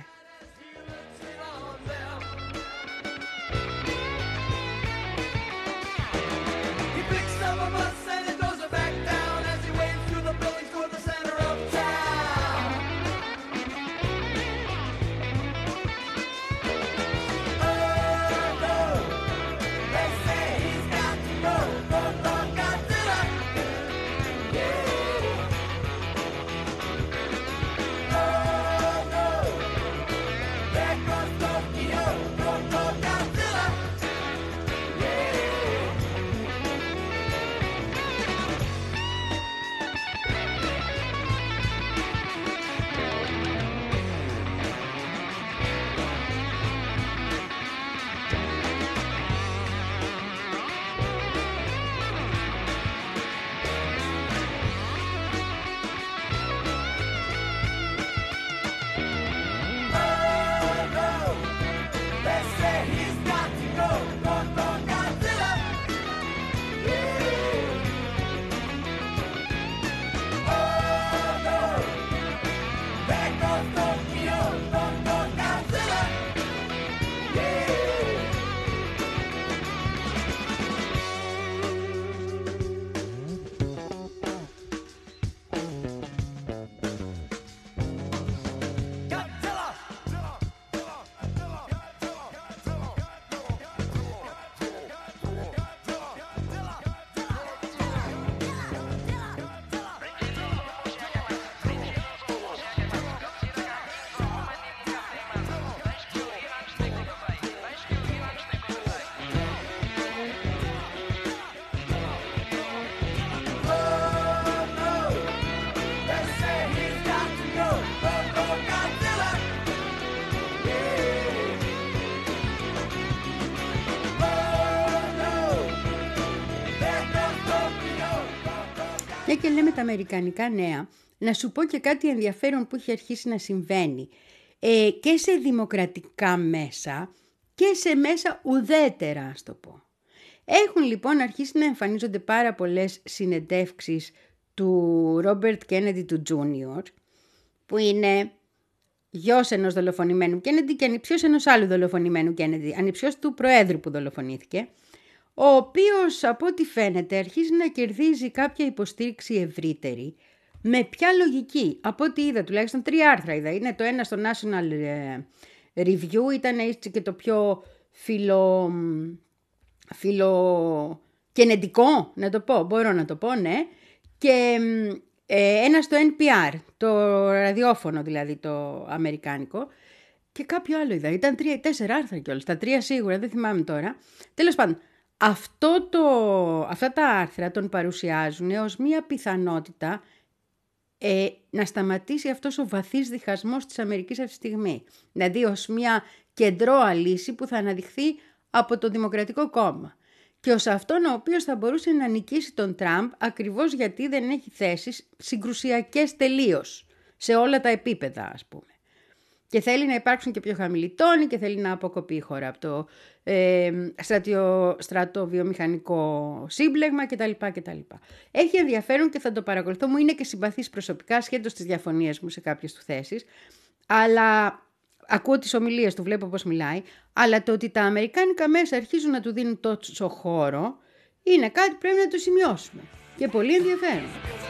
Μια και λέμε τα αμερικανικά νέα, να σου πω και κάτι ενδιαφέρον που έχει αρχίσει να συμβαίνει ε, και σε δημοκρατικά μέσα και σε μέσα ουδέτερα, ας το πω. Έχουν λοιπόν αρχίσει να εμφανίζονται πάρα πολλές συνεντεύξεις του Ρόμπερτ Κέννεντι του Τζούνιορ, που είναι γιος ενός δολοφονημένου Κέννεντι και ανιψιός ενός άλλου δολοφονημένου Κέννεντι, ανιψιός του Προέδρου που δολοφονήθηκε, ο οποίος από ό,τι φαίνεται αρχίζει να κερδίζει κάποια υποστήριξη ευρύτερη. Με ποια λογική? Από ό,τι είδα, τουλάχιστον τρία άρθρα είδα. Είναι το ένα στο National Review, ήταν έτσι και το πιο φιλο... φιλοκενεντικό, να το πω, μπορώ να το πω, ναι. Και ε, ένα στο N P R, το ραδιόφωνο δηλαδή, το αμερικάνικο. Και κάποιο άλλο είδα. Ήταν τρία ή τέσσερα άρθρα κιόλας. Τα τρία σίγουρα, δεν θυμάμαι τώρα. Τέλος πάντων, αυτό το, αυτά τα άρθρα τον παρουσιάζουν ως μία πιθανότητα ε, να σταματήσει αυτός ο βαθύς διχασμός της Αμερικής αυτή τη στιγμή. Δηλαδή ως μία κεντρώα λύση που θα αναδειχθεί από το Δημοκρατικό Κόμμα. Και ως αυτόν ο οποίος θα μπορούσε να νικήσει τον Τραμπ ακριβώς γιατί δεν έχει θέσεις συγκρουσιακές τελείως σε όλα τα επίπεδα, ας πούμε. Και θέλει να υπάρξουν και πιο χαμηλοί τόνοι και θέλει να αποκοπεί η χώρα από το ε, στρατιο, στρατοβιομηχανικό σύμπλεγμα κτλ, κτλ. Έχει ενδιαφέρον και θα το παρακολουθώ. Μου είναι και συμπαθής προσωπικά σχέτως στις διαφωνίες μου σε κάποιες του θέσεις. Αλλά ακούω τις ομιλίες του, βλέπω πώς μιλάει. Αλλά το ότι τα αμερικάνικα μέσα αρχίζουν να του δίνουν τόσο χώρο είναι κάτι που πρέπει να το σημειώσουμε. Και πολύ ενδιαφέρον.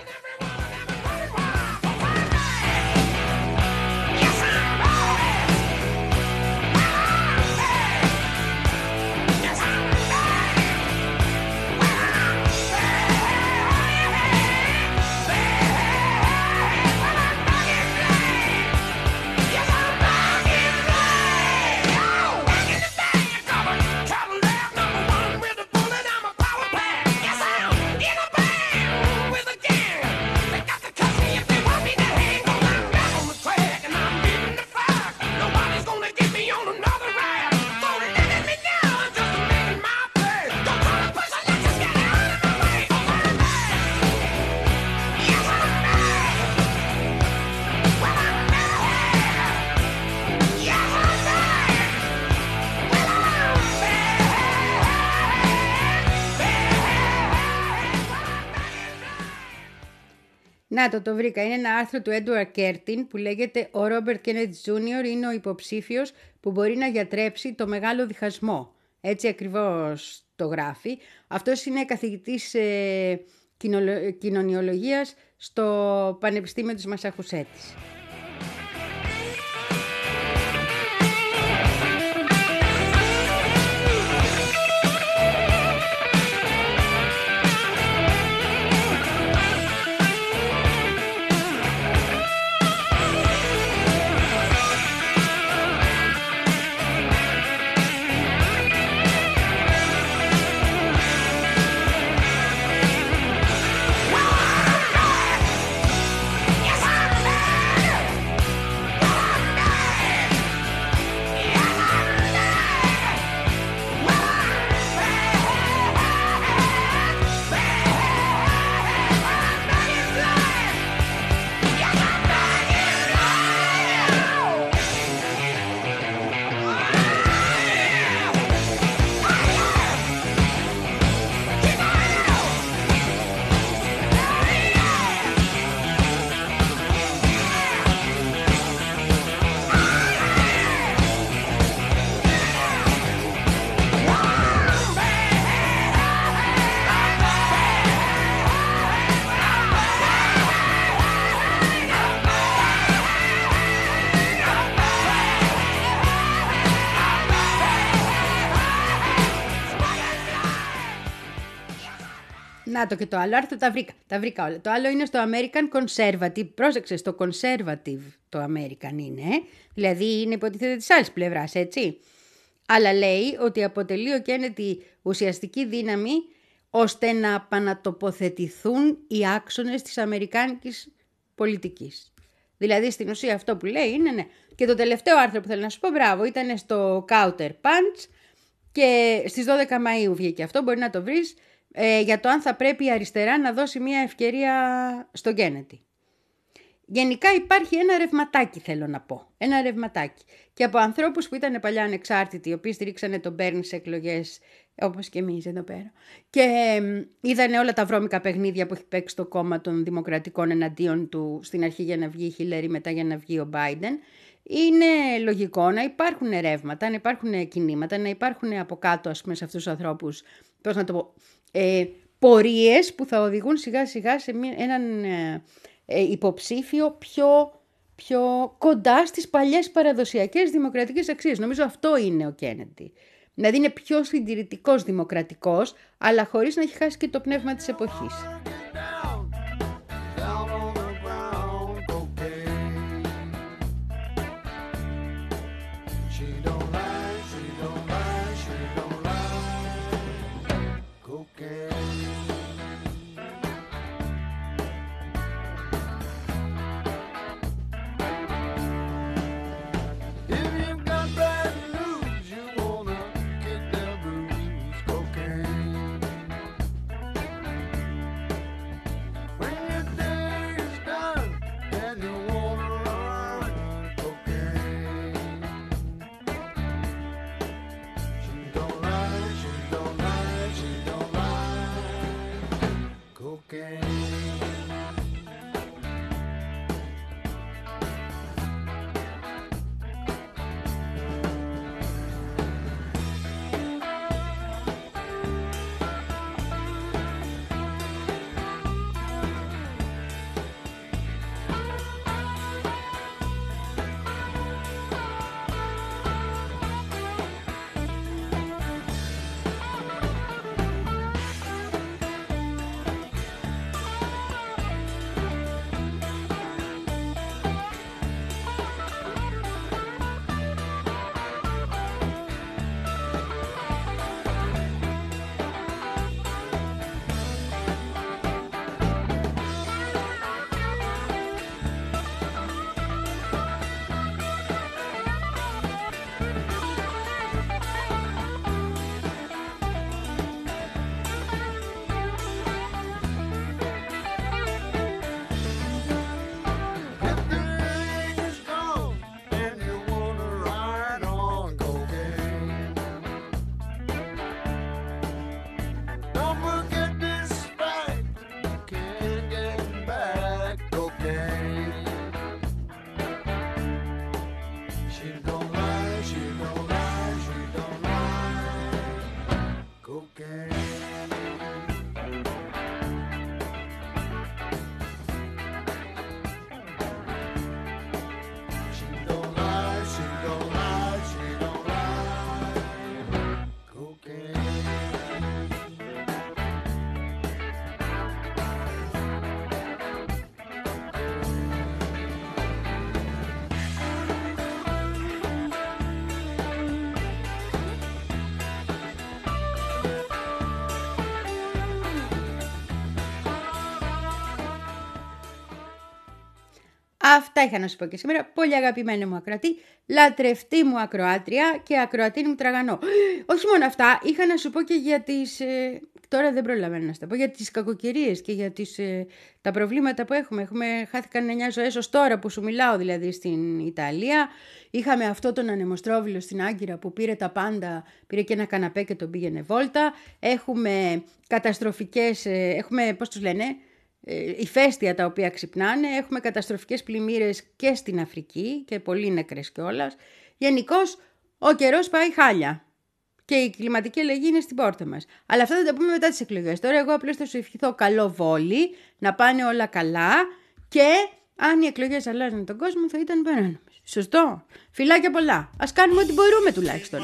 Να το, το βρήκα. Είναι ένα άρθρο του Edward Curtin που λέγεται «Ο Ρόμπερτ Κέννεντι Τζούνιορ είναι ο υποψήφιος που μπορεί να γιατρέψει το μεγάλο διχασμό». Έτσι ακριβώς το γράφει. Αυτός είναι καθηγητής ε, κοινωνιολογίας στο Πανεπιστήμιο της Μασαχουσέτης. Να το και το άλλο άρθρο τα βρήκα, τα βρήκα όλα. Το άλλο είναι στο American Conservative. Πρόσεξε, στο Conservative το American είναι. Δηλαδή είναι υποτίθεται της άλλης πλευράς, έτσι. Αλλά λέει ότι αποτελεί ο Κέννεντι ουσιαστική δύναμη ώστε να επανατοποθετηθούν οι άξονες της αμερικάνικης πολιτικής. Δηλαδή στην ουσία αυτό που λέει είναι ναι. Και το τελευταίο άρθρο που θέλω να σου πω, μπράβο, ήταν στο Counter Punch και στις δώδεκα Μαΐου βγήκε αυτό, μπορεί να το βρεις. ε, για το αν θα πρέπει η αριστερά να δώσει μια ευκαιρία στον Κέννεντι. Γενικά υπάρχει ένα ρευματάκι, θέλω να πω. Ένα ρευματάκι. Και από ανθρώπους που ήταν παλιά ανεξάρτητοι, οι οποίοι στηρίξανε τον Μπέρνι σε εκλογές, όπως και εμείς εδώ πέρα, και ε, είδανε όλα τα βρώμικα παιχνίδια που έχει παίξει το κόμμα των Δημοκρατικών εναντίον του, στην αρχή για να βγει η Χίλαρη, μετά για να βγει ο Μπάιντεν. Είναι λογικό να υπάρχουν ρεύματα, να υπάρχουν κινήματα, να υπάρχουν από κάτω, ας πούμε, σε αυτούς τους ανθρώπους, πώς να το πω, ε, πορείες που θα οδηγούν σιγά σιγά σε μια, έναν ε, ε, υποψήφιο πιο, πιο κοντά στις παλιές παραδοσιακές δημοκρατικές αξίες. Νομίζω αυτό είναι ο Κέννεντι. Δηλαδή είναι πιο συντηρητικός δημοκρατικός, αλλά χωρίς να έχει χάσει και το πνεύμα της εποχής. Αυτά είχα να σου πω και σήμερα. Πολύ αγαπημένη μου ακροατή, λατρευτή μου ακροάτρια και ακροατή μου τραγανό. Όχι μόνο αυτά, είχα να σου πω και για τις... Ε, τώρα δεν προλαβαίνω να στα πω, για τις κακοκαιρίες και για τις, ε, τα προβλήματα που έχουμε. έχουμε. Χάθηκαν εννιά ζωές ως τώρα που σου μιλάω, δηλαδή στην Ιταλία. Είχαμε αυτό τον ανεμοστρόβιλο στην Άγκυρα που πήρε τα πάντα, πήρε και ένα καναπέ και τον πήγαινε βόλτα. Έχουμε καταστροφικές, ε, έχουμε, πώς τους λένε... ηφαίστεια τα οποία ξυπνάνε, έχουμε καταστροφικές πλημμύρες και στην Αφρική και πολύ νεκρές κιόλας. Γενικώς ο καιρός πάει χάλια και η κλιματική αλλαγή είναι στην πόρτα μας. Αλλά αυτά θα τα πούμε μετά τις εκλογές. Τώρα εγώ απλώς θα σου ευχηθώ καλό βόλι, να πάνε όλα καλά και αν οι εκλογές αλλάζουν τον κόσμο θα ήταν παράνομες. Σωστό. Φιλάκια πολλά. Ας κάνουμε ό,τι μπορούμε τουλάχιστον.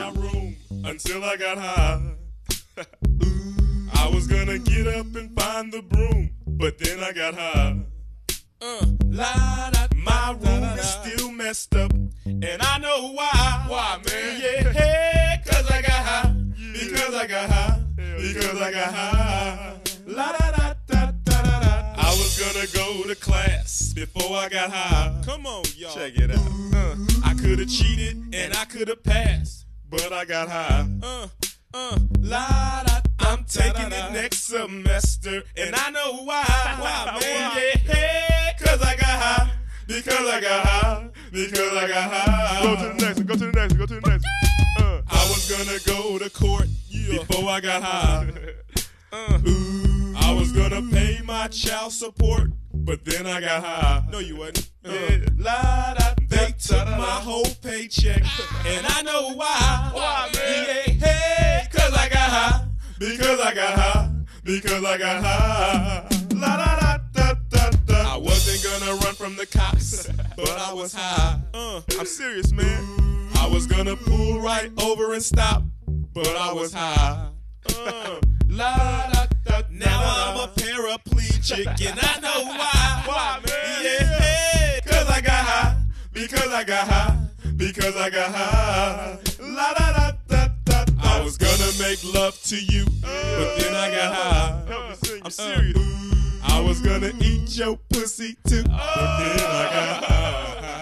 I was gonna get up and find the broom, but then I got high. Uh, la, da, my room is still messed up, and I know why. Why, man? Yeah, hey, cause I got high. Because I got high. Because I got high. La da da da da da da. I was gonna go to class before I got high. Come on, y'all. Check it out. Uh, I could have cheated and I could have passed, but I got high. Uh, uh, la da. I'm taking it next semester, and I know why. Why, man? Yeah, hey, cause I got high. Because I got high. Because I got high. Go to the next one. Go to the next one. Go to the next one. Uh. I was gonna go to court before I got high. Uh, ooh, I was gonna pay my child support, but then I got high. No, you wasn't. Uh, la, da, they took my whole paycheck, and I know why. Why, man? Yeah, hey, cause I got high. Because I got high. Because I got high. La, da, da, da, da, da. I wasn't gonna run from the cops, but I was high. Uh, I'm serious, man. I was gonna pull right over and stop, but I was high. Uh, la, da, da, now I'm a paraplegic, and I know why. Why, man? Yeah, hey, cause I got high. Because I got high. Because I got high. La, da, da, da, da, da. I was gonna make love to you, but then I got high. Help me sing. I'm serious. Uh, I was gonna eat your pussy too, but then I got high.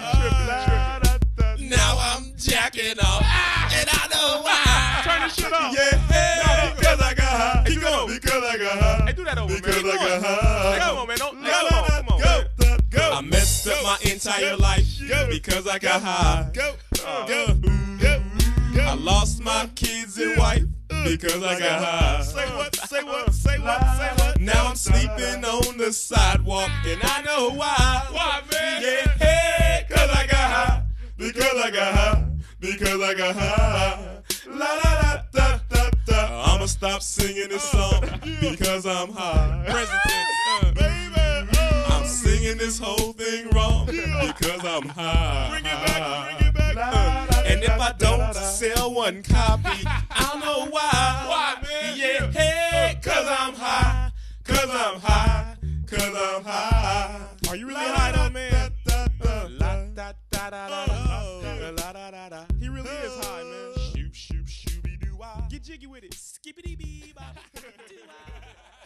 Now I'm jacking off, and I know why. Turn this shit off. Yeah, hey, because I got high. Hey, keep going. Because I got high. Hey, do that over, Because man. I got high. Hey, come on, man. Don't, La, come la, on, la, come on, go, man. go. I messed up my entire life because I got high. Go, Uh, go, go, go. I lost my kids and wife because I got high. Say what? Say what? Say what? Say what? Now I'm sleeping on the sidewalk, and I know why. Why, man? Yeah, hey, cause I got high. Because I got high. Because I got high. La da da da da da. I'ma stop singing this song because I'm high. Present tense, uh, Baby, oh. I'm singing this whole thing wrong because I'm high. Bring it back, bring it back. Uh, and if I don't sell one copy, I don't know why. Why, man? Yeah, hey, cause I'm high. Cause I'm high. Cause I'm high. Are you really high though, man? La da da da da da la da da da. He really is high, man. Shoop shoop shooby doo wah. Get jiggy with it. Skippity bee bop.